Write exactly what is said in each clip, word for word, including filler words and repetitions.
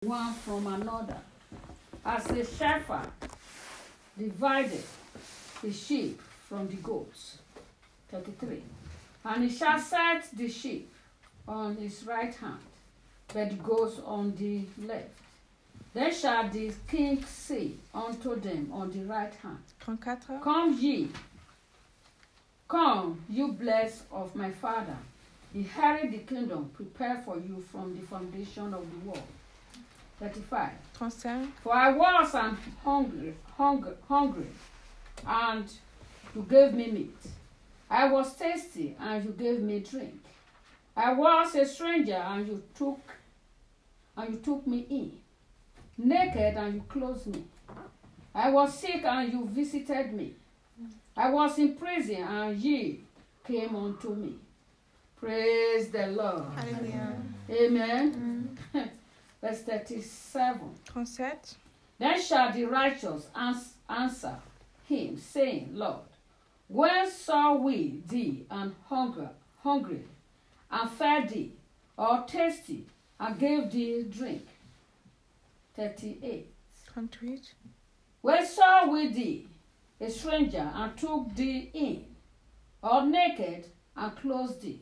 one from another, as a shepherd divided the sheep from the goats. thirty-three. And he shall set the sheep on his right hand, but the goats on the left. Then shall the king say unto them on the right hand, trente-quatre. Come ye, come, you blessed of my father, inherit the kingdom prepared for you from the foundation of the world. thirty-five. trente-cinq. For I was an hungry, hungry, hungry, and you gave me meat. I was thirsty, and you gave me drink. I was a stranger, and you took, and you took me in. Naked, and you clothed me. I was sick, and you visited me. I was in prison, and ye came unto me. Praise the Lord. Hallelujah. Amen. Mm. Verse thirty-seven. trente-sept. Then shall the righteous ans- answer him, saying, Lord, when saw we thee and hunger, hungry, and fed thee, or thirsty, and gave thee drink? thirty-eight. trente-huit. When saw we thee, a stranger, and took thee in, or naked, and clothed thee?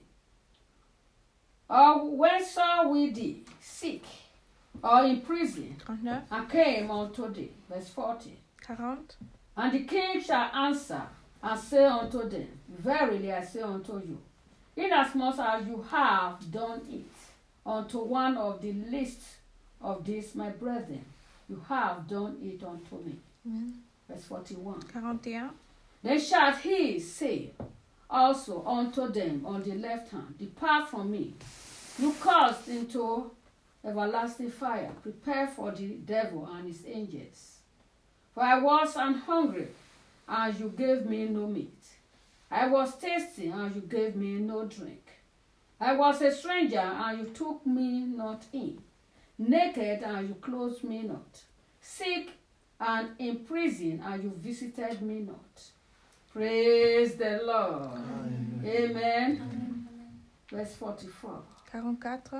Or when saw we thee sick, or in prison, trente-neuf. and came unto thee? Verse forty. quarante. And the king shall answer and say unto them, Verily I say unto you, inasmuch as you have done it unto one of the least of these my brethren, you have done it unto me. Amen. Verse forty-one. quarante et un. Then shall he say also unto them on the left hand, Depart from me, you cast into everlasting fire, prepared for the devil and his angels. For I was an hungry, and you gave me no meat. I was thirsty, and you gave me no drink. I was a stranger, and you took me not in. Naked, and you clothed me not. Sick and in prison, and you visited me not. Praise the Lord. Amen. Amen. Amen. Verse forty-four. quarante-quatre.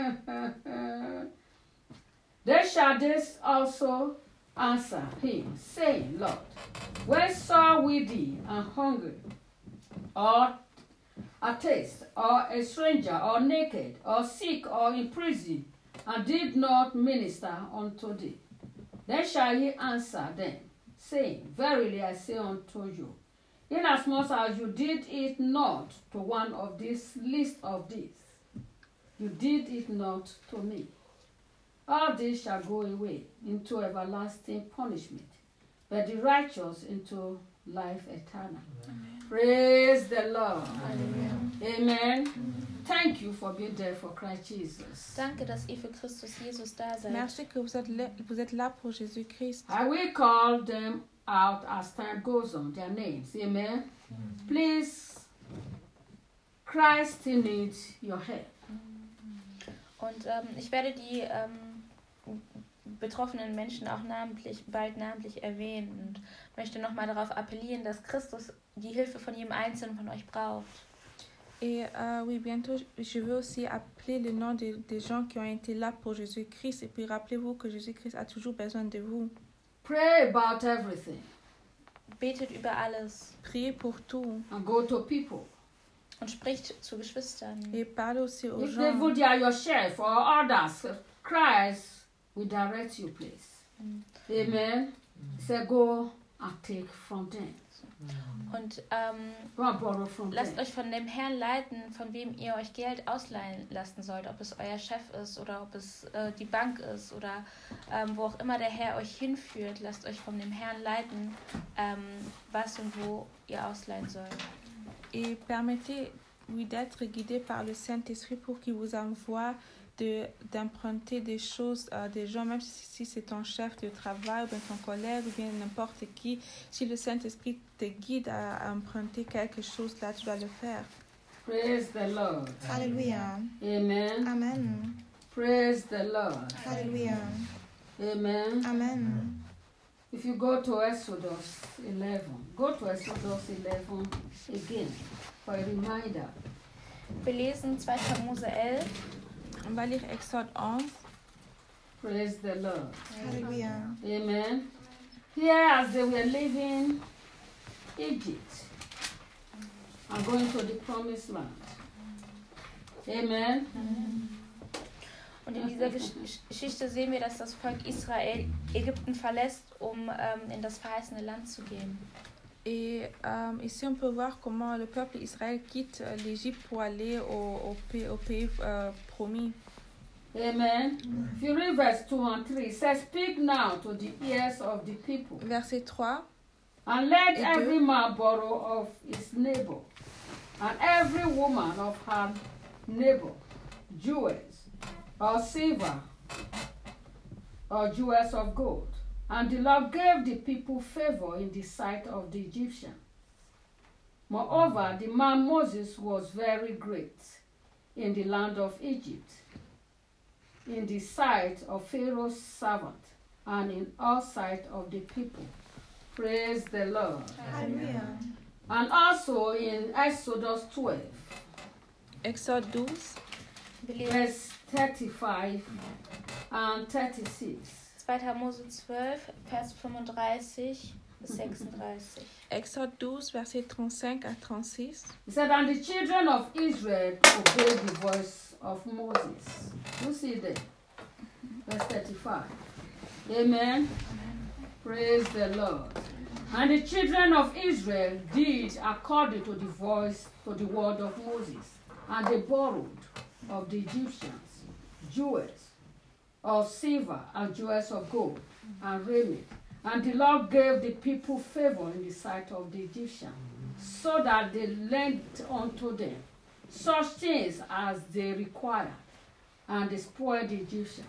Then shall this also answer him, saying, Lord, when saw we thee and hungry, or a taste, or a stranger, or naked, or sick, or in prison, and did not minister unto thee? Then shall he answer them, saying, Verily I say unto you, inasmuch as you did it not to one of these least of these, you did it not to me. All this shall go away into everlasting punishment, but the righteous into life eternal. Amen. Praise the Lord. Amen. Amen. Amen. Thank you for being there for Christ Jesus. Danke, dass ihr für Christus Jesus da seid. Merci que vous êtes là, vous êtes là pour Jésus-Christ. I will call them out as time goes on, their names. Amen. Mm-hmm. Please, Christ needs your help. Und ähm, ich werde die ähm, betroffenen Menschen auch namentlich, bald namentlich erwähnen und möchte nochmal darauf appellieren, dass Christus die Hilfe von jedem Einzelnen von euch braucht. Et euh, oui, bientôt, je veux aussi appeler le nom des, des gens qui ont été là pour Jésus-Christ. Et puis rappelez-vous que Jésus-Christ a toujours besoin de vous. Pray about everything. Betet über alles. Priez pour tout. And go to people. Und spricht zu Geschwistern. Et parlez aussi aux If gens. they are your chef or others, Christ will direct you, please. Mm. Amen. Mm. So go and take from them. Und ähm, lasst euch von dem Herrn leiten, von wem ihr euch Geld ausleihen lassen sollt, ob es euer Chef ist oder ob es äh, die Bank ist oder ähm, wo auch immer der Herr euch hinführt. Lasst euch von dem Herrn leiten, ähm, was und wo ihr ausleihen sollt. Et permettez, oui, d'être guidé par le Saint-Esprit pour qu'il vous envoie de, d'emprunter des choses à des gens, même si, si c'est ton chef de travail ou bien ton collègue ou bien n'importe qui. Si le Saint-Esprit te guide à, à emprunter quelque chose, là, tu dois le faire. Praise the Lord. Alléluia. Amen. Amen. Praise the Lord. Alléluia. Amen. Amen. If you go to Exodus eleven, go to Exodus eleven again for a reminder. Wir lesen zweiter Mose elf. On va lire Exode onze. Praise the Lord. Hallelujah. Amen. Here, as they were leaving Egypt and going to the promised land. Amen. Amen. Und in dieser Gesch Geschichte sehen wir, dass das Volk Israel Ägypten verlässt, um ähm, in das verheißene Land zu gehen. Et euh, ici, on peut voir comment le peuple Israël quitte l'Égypte pour aller au, au pays, au pays euh, promis. Amen. If you read verse two and three, it says, "Speak now to the ears of the people." Verset trois. And let et every deux. man borrow of his neighbor, and every woman of her neighbor, jewels, or silver, or jewels of gold. And the Lord gave the people favor in the sight of the Egyptians. Moreover, the man Moses was very great in the land of Egypt, in the sight of Pharaoh's servant, and in all sight of the people. Praise the Lord. Hallelujah. And also in Exodus twelve, Exode douze, verse thirty-five and thirty-six. zweiter Mose zwölf, Vers fünfunddreißig bis sechsunddreißig. Exode douze, verset trente-cinq à trente-six. He said, and the children of Israel obeyed the voice of Moses. You see there, verse thirty-five. Amen. Praise the Lord. And the children of Israel did according to the voice, to the word of Moses. And they borrowed of the Egyptians jewels of silver and jewels of gold and raiment. And the Lord gave the people favor in the sight of the Egyptians, so that they lent unto them such things as they required, and they spoiled the Egyptians.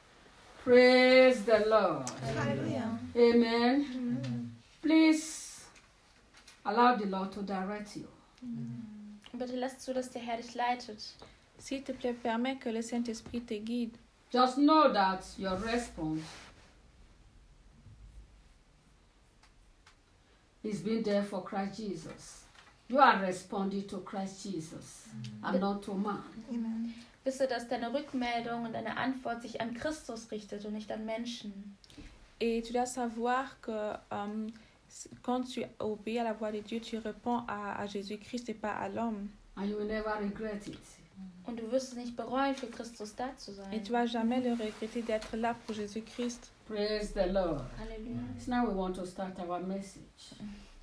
Praise the Lord. Hallelujah. Amen. Mm-hmm. Please allow the Lord to direct you. Bitte lass zu, dass der Herr dich leitet. S'il te plaît, permets que le Saint-Esprit te guide. Just know that your response is being there for Christ Jesus. You are responding to Christ Jesus and not to man. Amen. Wisse, dass deine Rückmeldung und deine Antwort sich an Christus richtet und nicht an Menschen. Et tu dois savoir que um, quand tu obéis à la voix de Dieu, tu réponds à, à Jésus-Christ et pas à l'homme. And you will never regret it. Und du wirst es nicht bereuen, für Christus da zu sein. Et tu vas jamais le regretter d'être là pour Jésus-Christ. Praise the Lord. Halleluja. So now we want to start our message.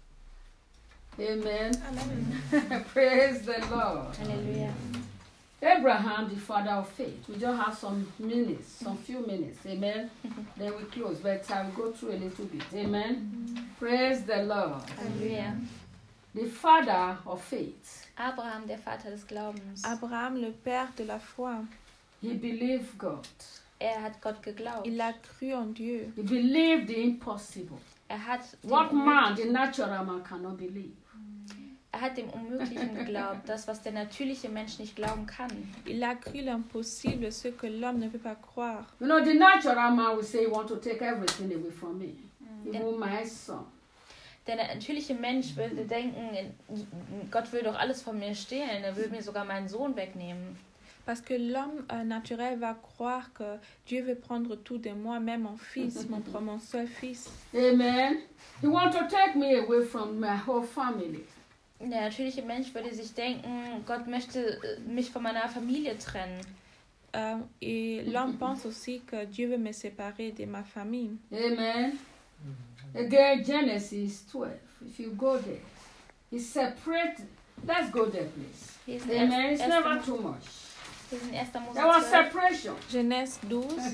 Amen. Amen. Praise the Lord. Halleluja. Abraham, the father of faith. We just have some minutes, some few minutes. Amen. Then we close, but I will go through a little bit. Amen. Praise the Lord. Halleluja. The father of faith. Abraham, der Vater des Glaubens. Abraham, le père de la foi. He believed God. Er hat Gott geglaubt. Il a cru en Dieu. He believed the impossible. Er hat What man, the natural man, cannot believe. Er hat dem Unmöglichen geglaubt, das, was der natürliche Mensch nicht glauben kann. Il a cru l'impossible, ce que l'homme ne peut pas croire. You know, the natural man will say, you want to take everything away from me. Even my son. Der natürliche Mensch würde denken, Gott will doch alles von mir stehlen, er will mir sogar meinen Sohn wegnehmen. Parce que l'homme euh, naturel va croire que Dieu veut prendre tout de moi, même mon fils, mon, mon seul fils. Amen. He wants to take me away from my whole family. Der natürliche Mensch würde sich denken, Gott möchte mich von meiner Familie trennen. Euh, et l'homme pense aussi que Dieu veut me séparer de ma famille. Amen. Again, Genesis twelve. If you go there, it's separate. Let's go there, please. Amen. It's never too much. There was separation. Genèse douze.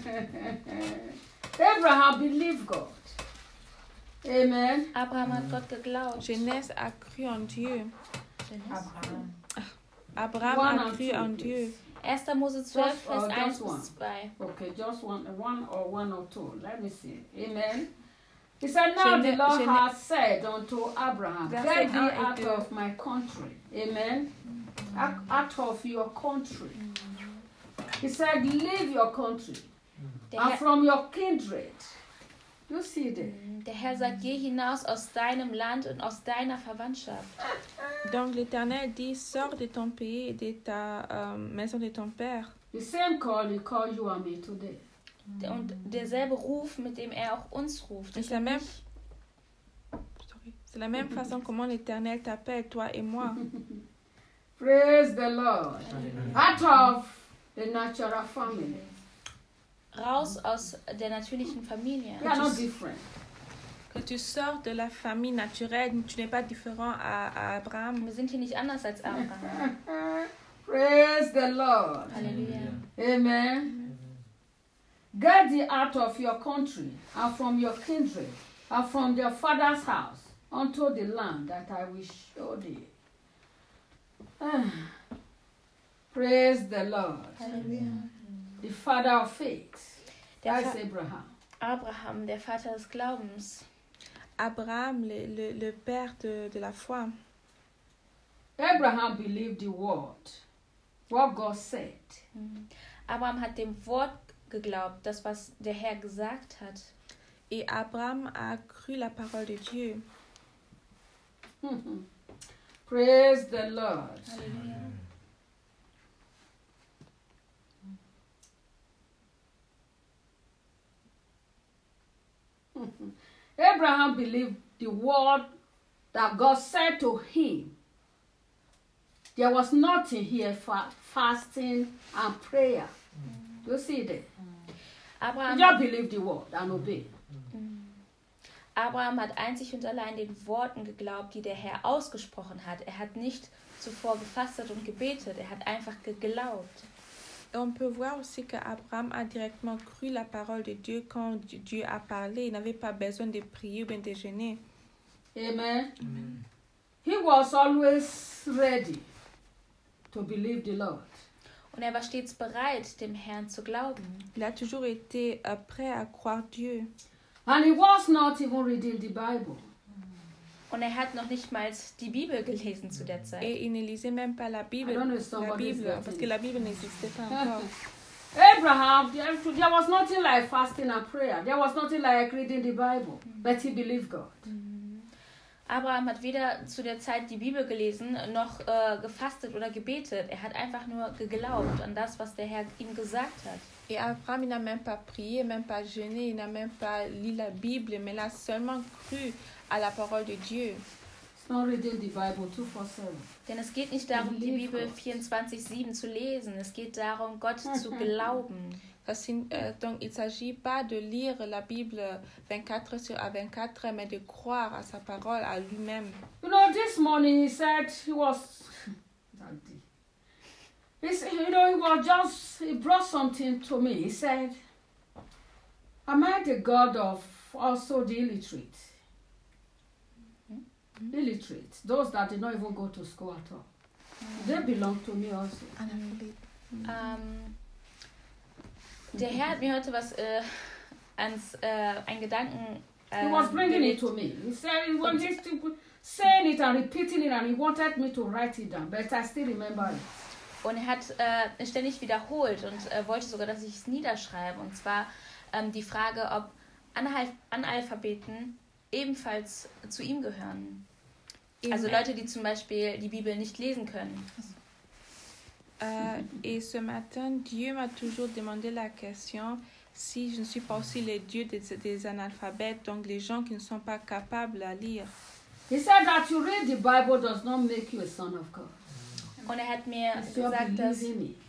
Abraham believed God. Amen. Abraham hat Gott geglaubt. Genèse a cru en Dieu. Abraham. Abraham One a cru en Dieu. erster Mose zwölf, Just, Vers uh, eins just one. bis zwei. Okay, just one, one or one or two. Let me see. Amen. He said, now the Lord has said unto Abraham, get thee out of my country. Amen. Out of your country. He said, leave your country. And from your kindred. You see that? Der Herr sagt, geh hinaus aus deinem Land und aus deiner Verwandtschaft. Donc l'Éternel dit, sors de ton pays et de ta euh, maison de ton père. The same call he called you and me today. Und derselbe Ruf, mit dem er auch uns ruft. C'est la même, Sorry. C'est la même façon comment l'Éternel t'appelle, toi et moi. Praise the Lord. Out of the natural family. Raus aus der natürlichen Familie. We are not different. Que tu sors de la famille naturelle, tu n'es pas différent à, à Abraham. Wir sind hier nicht anders als Abraham. Praise the Lord. Halleluja. Amen. Get thee out of your country and from your kindred and from your father's house unto the land that I will show thee. Ah. Praise the Lord. Halleluja. The father of faith. Der That's Fa- Abraham. Abraham, der Vater des Glaubens. Abraham, le, le, le père de, de la foi. Abraham believed the word, what God said. Abraham hat dem Wort geglaubt, das, was der Herr gesagt hat. Et Abraham a cru la parole de Dieu. Praise the Lord. Halleluja. Abraham believed the word that God said to him. There was nothing here for fasting and prayer. Mm. You see that? Abraham, he just believed the word and obeyed. Abraham hat einzig und allein den Worten geglaubt, die der Herr ausgesprochen hat. Er hat nicht zuvor gefastet und gebetet, er hat einfach geglaubt. Et on peut voir aussi qu'Abraham a directement cru la parole de Dieu quand Dieu a parlé. Il n'avait pas besoin de prier ou bien de jeûner. Amen. Amen. He was always ready to believe the Lord. Und er war stets bereit, dem Herrn zu glauben. Il a toujours été euh, prêt à croire Dieu. And he was not even reading the Bible. Und er hat noch nicht mal die Bibel gelesen zu der Zeit. Et il ne lisait même pas la Bible, la Bible parce que la Bible n'existait pas encore. Abraham, there was nothing like fasting and prayer. There was nothing like reading the Bible. But he believed God. Abraham hat weder zu der Zeit die Bibel gelesen, noch äh, gefastet oder gebetet. Er hat einfach nur geglaubt an das, was der Herr ihm gesagt hat. Et Abraham, il n'a même pas prié, même pas jeûné, il n'a même pas lu la Bible, mais il a seulement cru à la parole de Dieu. It's not reading the Bible twenty-four seven. Denn es geht nicht darum, die Bibel vierundzwanzig sieben zu lesen. Es geht darum, Gott zu glauben. Donc, il ne s'agit pas de lire la Bible vingt-quatre sur vingt-quatre, mais de croire à sa parole, à lui-même. You know, this morning he said he was, he said, you know, he was just, he brought something to me. He said, am I the God of also the illiterate? Mm-hmm. Illiterate, those that did not even go to school at all. Mm-hmm. They belong to me also. Mm-hmm. Um, Der Herr hat mir heute was äh, ans äh, einen Gedanken äh, He was bringing it to me. He said he wanted to saying it and repeating it, and he wanted me to write it down, but I still remember it. Und er hat äh, ständig wiederholt und äh, wollte sogar, dass ich es niederschreibe. Und zwar ähm, die Frage, ob Anal- Analphabeten ebenfalls zu ihm gehören. Also Leute, die zum Beispiel die Bibel nicht lesen können. Euh, et ce matin, Dieu m'a toujours demandé la question si je ne suis pas aussi le Dieu des, des analphabètes, donc les gens qui ne sont pas capables à lire. He said that you read the Bible does not make you a son of God. Und er hat mir gesagt, dass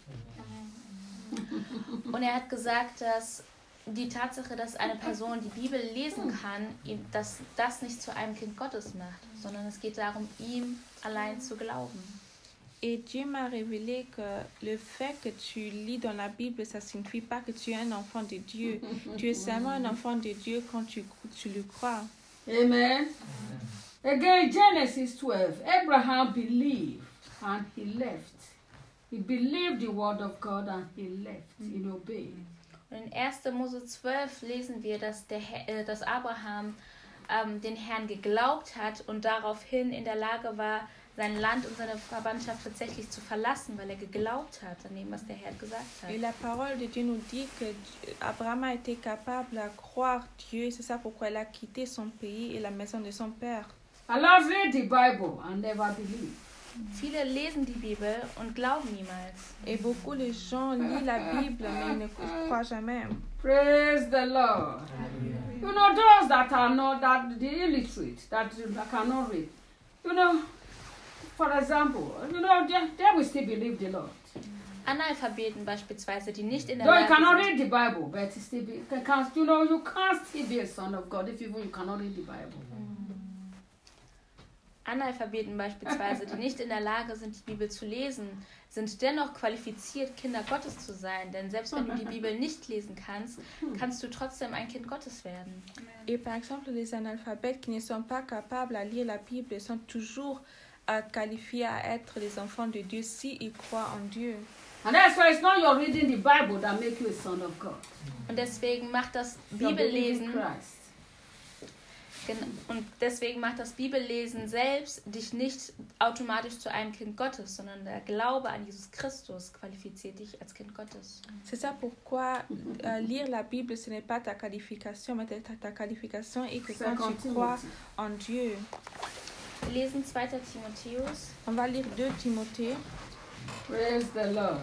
und er hat gesagt, dass die Tatsache, dass eine Person die Bibel lesen kann, ihm, dass das nicht zu einem Kind Gottes macht, sondern es geht darum, ihm allein zu glauben. Et Dieu m'a révélé que le fait que tu lis dans la Bible, ça ne signifie pas que tu es un enfant de Dieu. Tu es seulement un enfant de Dieu quand tu, tu le crois. Amen. Again, Genesis twelve, Abraham believed and he left. He believed the word of God and he left. He obeyed. Und in erster Mose zwölf lesen wir, dass, der, äh, dass Abraham ähm, den Herrn geglaubt hat und daraufhin in der Lage war, sein Land und seine Verwandtschaft tatsächlich zu verlassen, weil er geglaubt hat an dem, was der Herr gesagt hat. Et la parole de Dieu nous dit que Abraham a été capable à croire Dieu, c'est ça pourquoi il a quitté son pays et la maison de son père. Allah read the Bible and never believed. Viele lesen die Bibel und glauben niemals. Et beaucoup de gens lisent la Bible, mais ils ne croient jamais. Praise the Lord. Hallelujah. You know, those that are not, that the illiterate, that, that cannot read, you know, for example, you know, they, they will still believe the Lord. Analphabeten beispielsweise, die nicht in der Though Lage you cannot sind. read the Bible, but still be, can, you know, you can't still be a son of God if even you cannot read the Bible. Analphabeten beispielsweise, die nicht in der Lage sind, die Bibel zu lesen, sind dennoch qualifiziert, Kinder Gottes zu sein. Denn selbst wenn du die Bibel nicht lesen kannst, kannst du trotzdem ein Kind Gottes werden. Et par exemple, les analphabètes qui ne sont pas capables à lire la Bible sont toujours euh, qualifiés à être les enfants de Dieu s'ils croient en Dieu. And that's why it's not your reading the Bible that make you a son of God. Und deswegen macht das You're believing Bibellesen Christ. und deswegen macht das Bibellesen selbst dich nicht automatisch zu einem Kind Gottes, sondern der Glaube an Jesus Christus qualifiziert dich als Kind Gottes. C'est ça pourquoi euh, lire la Bible, ce n'est pas ta qualification, mais ta, ta qualification est que quand tu crois en Dieu. Wir lesen zweiter Timotheus. On va lire deux Timothée. Praise the Lord.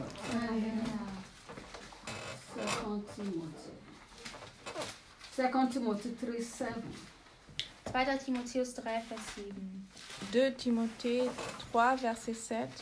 Second Timothy. Second Timothy three seven. zweiter Timotheus drei, Vers sieben. deux Timothée trois, verset sept.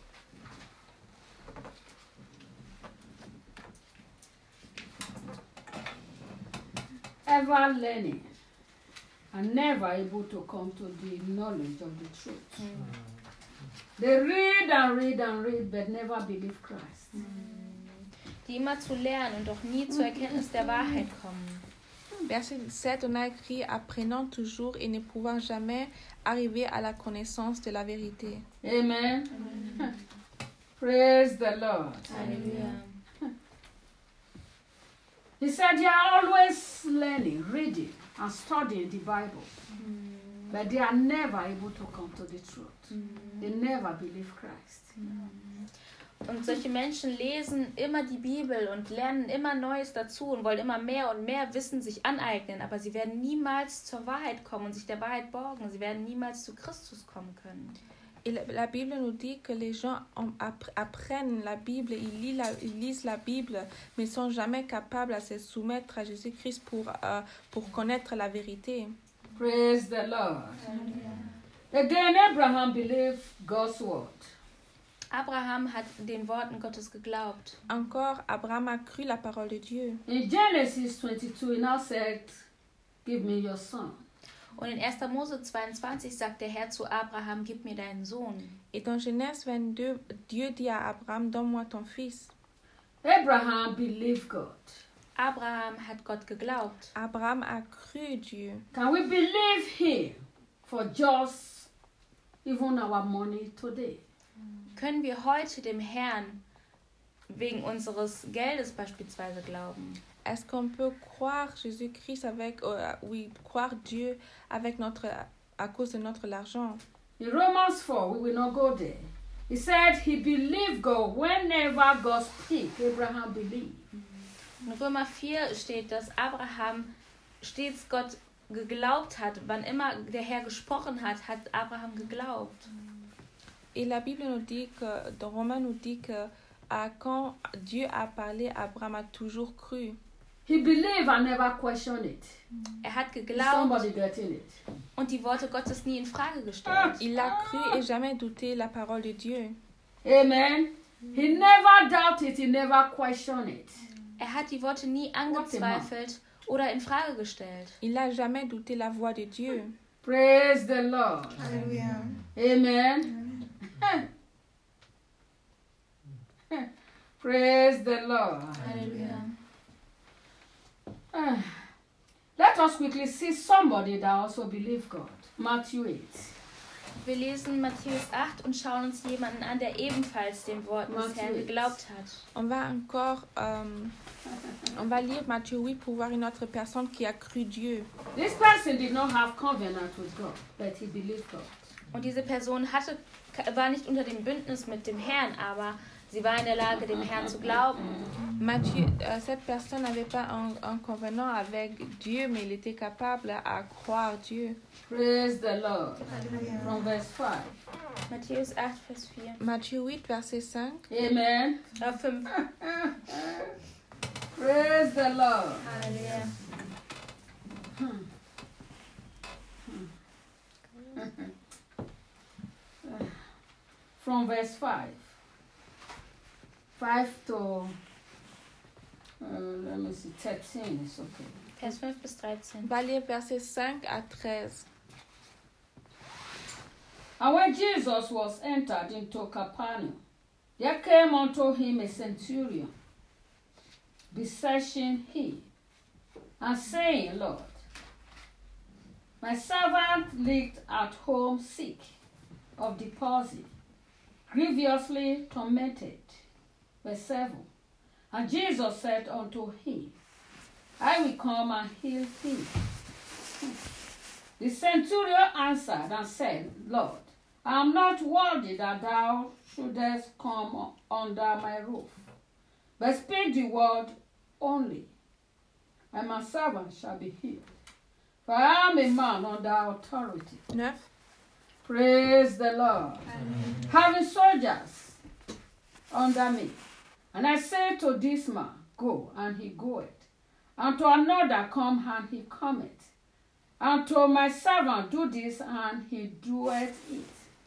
Ever learning and never able to come to the knowledge of the truth. Mm. They read and read and read, but never believe Christ. Die immer zu lernen und doch nie zur Erkenntnis der Wahrheit kommen. Verset sept, on a écrit « Apprenant toujours et ne pouvant jamais arriver à la connaissance de la vérité. » Amen. Amen. Praise the Lord. Hallelujah. He said they are always learning, reading, and studying the Bible. Mm. But they are never able to come to the truth. Mm. They never believe Christ. Mm. Und solche Menschen lesen immer die Bibel und lernen immer Neues dazu und wollen immer mehr und mehr Wissen sich aneignen, aber sie werden niemals zur Wahrheit kommen und sich der Wahrheit borgen. Sie werden niemals zu Christus kommen können. Et la, la Bible nous dit que les gens apprennent la Bible, ils lisent la, ils lisent la Bible, mais ne sont jamais capables à se soumettre à Jésus-Christ pour, uh, pour connaître la vérité. Praise the Lord. Yeah. Again, Abraham believed God's word. Abraham hat den Worten Gottes geglaubt. Encore, Abraham a cru la parole de Dieu. In Genesis twenty-two, he now said, "Give me your son." Und in erster Mose zweiundzwanzig sagt der Herr zu Abraham, gib mir deinen Sohn. Et dans Genèse vingt-deux, Dieu dit à Abraham, donne-moi ton fils. Abraham believed God. Abraham hat Gott geglaubt. Abraham a cru Dieu. Can we believe him for just even our money today? Können wir heute dem Herrn wegen unseres Geldes beispielsweise glauben? Est-ce qu'on peut croire Jésus-Christ avec, euh, oui, croire Dieu avec notre, à cause de notre l'argent? In Romans four, we will not go there. He said he believed God whenever God speak. Abraham believed. In Römer vier steht, dass Abraham stets Gott geglaubt hat. Wann immer der Herr gesprochen hat, hat Abraham geglaubt. Et la Bible nous dit que, dans Romains nous dit que à quand Dieu a parlé, Abraham a toujours cru. He believed and never questioned it. Er hat geglaubt Somebody getting it. und die Worte Gottes nie in Frage gestellt. Il a cru et jamais douté la parole de Dieu. Amen. He never doubted, he never questioned it. Er hat die Worte nie angezweifelt oder in Frage gestellt. Il n'a jamais douté la voix de Dieu. Praise the Lord. Hallelujah. Amen. Praise the Lord. Hallelujah. Uh, let us quickly see somebody that also believes God. Matthew eight. Wir lesen Matthäus acht und schauen uns jemanden an, der ebenfalls den Worten des Herrn geglaubt hat. On va encore, euh, on va lire Matthieu huit pour voir une autre personne qui a cru Dieu. This person did not have covenant with God, but he believed God. Und diese Person hatte, war nicht unter dem Bündnis mit dem Herrn, aber sie war in der Lage, dem Herrn zu glauben. Matthieu, euh, cette personne n'avait pas un, un convenant avec Dieu, mais il était capable à croire Dieu. Praise the Lord. Hallelujah. From verse five. Matthäus acht, Vers vier. Matthieu huit, verset cinq. Amen. Ah, fünf. Praise the Lord. Halleluja. Hmm. From verse five. five to, uh, let me see, thirteen is okay. Vers fünf bis dreizehn. On va lire verset cinq à treize. And when Jesus was entered into Capernaum, there came unto him a centurion, beseeching him, and saying, Lord, my servant lieth at home sick of the palsy, grievously tormented. Verse seven. And Jesus said unto him, I will come and heal him. The centurion answered and said, Lord, I am not worthy that thou shouldest come under my roof, but speak the word only, and my servant shall be healed. For I am a man under authority. neuf. Praise the Lord. Amen. Having soldiers under me, and I say to this man, Go, and he goeth, and to another, Come, and he cometh, and to my servant, Do this, and he doeth it.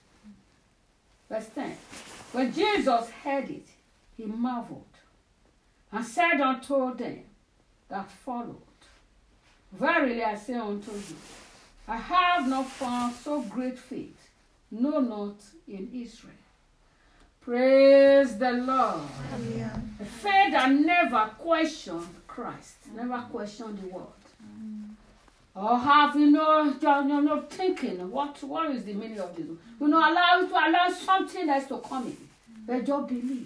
Verse ten. When Jesus heard it, he marveled, and said unto them that followed, Verily I say unto you, I have not found so great faith, no, not in Israel. Praise the Lord. Hallelujah. A faith that never questioned Christ, never questioned the word. Or have, you know, you're, you're not thinking, what, what is the meaning of this? You know, allow you to allow something else to come in. But just believe.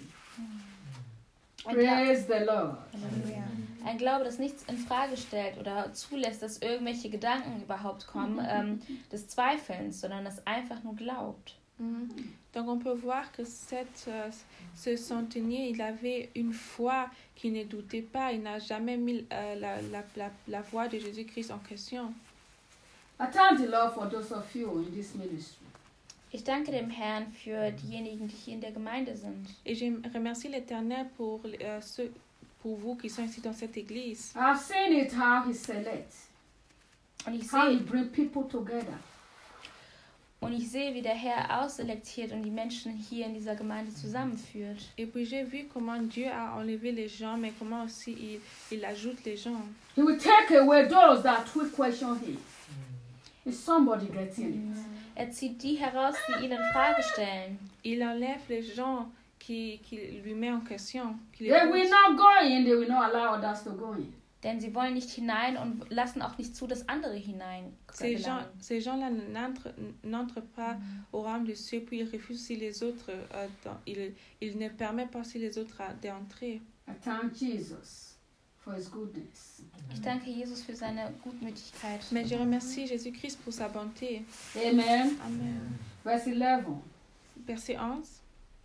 Praise the Lord. Hallelujah. Ein Glaube, das nichts in Frage stellt oder zulässt, dass irgendwelche Gedanken überhaupt kommen, ähm, des Zweifelns, sondern das einfach nur glaubt. Mhm. Donc on peut voir que cette, euh, ce centenier, il avait une foi qui ne doutait pas, il n'a jamais mis euh, la, la, la, la voix de Jésus-Christ en question. I thank the Lord for those of you in this ministry. Ich danke dem Herrn für diejenigen, die hier in der Gemeinde sind. Et je remercie l'Éternel pour, euh, ceux, pour vous qui sont ici dans cette église. I've seen it how he selects, Und ich how he sehe, brings people together. und ich sehe, wie der Herr ausselektiert und die Menschen hier in dieser Gemeinde zusammenführt. Et puis j'ai vu comment Dieu a enlevé les gens, mais comment aussi il, il ajoute les gens. He will take away those that will question him. Is somebody getting it? Er zieht die heraus, die ihn in Frage stellen. Il enlève les gens qui, qui lui mettent en question. Qui les They will poussent. not go in, they will not allow others to go in. Denn sie wollen nicht hinein und lassen auch nicht zu, dass andere hinein Ces gens, gelangen. ces gens-là n'entrent, n'entrent pas au royaume de Dieu, puis ils refusent si les autres, euh, dans, ils, ils ne permettent pas si les autres d'entrer. I thank Jesus for his goodness. Ich danke Jesus für seine Gutmütigkeit. Mais je remercie Jésus-Christ pour sa bonté. Amen. Amen. Verse eleven. Verset onze.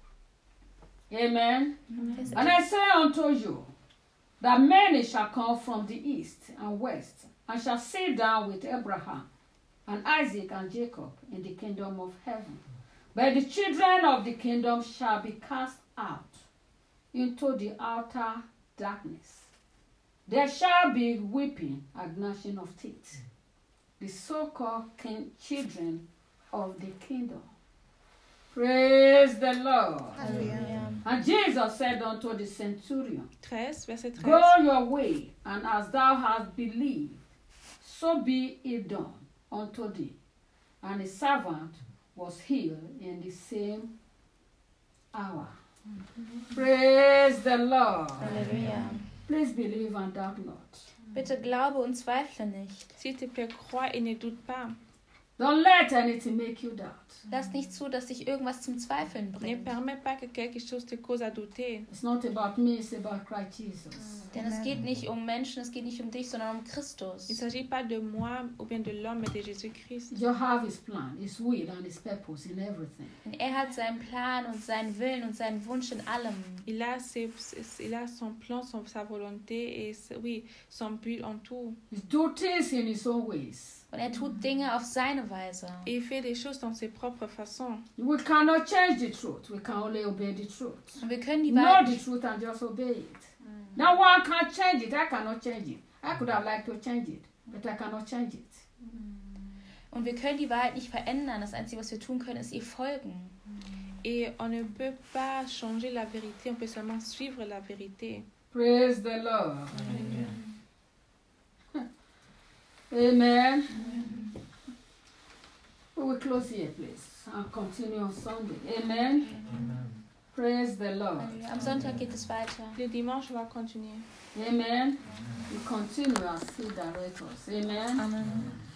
Amen. Vers And I say unto you, that many shall come from the east and west, and shall sit down with Abraham and Isaac and Jacob in the kingdom of heaven. But the children of the kingdom shall be cast out into the outer darkness. There shall be weeping and gnashing of teeth. The so-called king- children of the kingdom. Praise the Lord. Halleluja. And Jesus said unto the centurion, treize, verset Go treize. your way, and as thou hast believed, so be it done unto thee. And his servant was healed in the same hour. Praise the Lord. Halleluja. Please believe and doubt not. Bitte glaube und zweifle nicht. S'il te plaît, crois et ne doute pas. Don't let anything make you doubt. Lass nicht zu, dass dich irgendwas zum Zweifeln Ne bringt. permets pas que quelque chose te cause à douter. It's not about me, it's about Christ Jesus. Denn es geht nicht um Menschen, es geht nicht um dich, sondern um Christus. Il ne s'agit pas de moi ou bien de l'homme, mais de Jésus-Christ. You have his plan, his will, and his purpose in everything. Denn er hat seinen Plan und seinen Willen und seinen Wunsch in allem. Il a, ses, ses- il a son plan, son, sa volonté et, oui, son but en tout. He do things in his own ways. Und er tut Dinge auf seine Weise. Et il fait des choses dans ses propres façons. We cannot change the truth. We can only obey the truth. Und wir können die Know Wahrheit the truth and just obey it. Mm. No one can change it. I cannot change it. I could have liked to change it, but I cannot change it. Und wir können die Wahrheit nicht verändern. Das Einzige, was wir tun können, ist ihr folgen. Et on ne peut pas changer la vérité. On peut seulement suivre la vérité. Praise the Lord. Amen. Amen. We will close here, please, and continue on Sunday. Amen. Amen. Praise the Lord. Am Sonntag geht es weiter. Le dimanche va continuer. Amen. We continue as He directs us. Amen. Amen.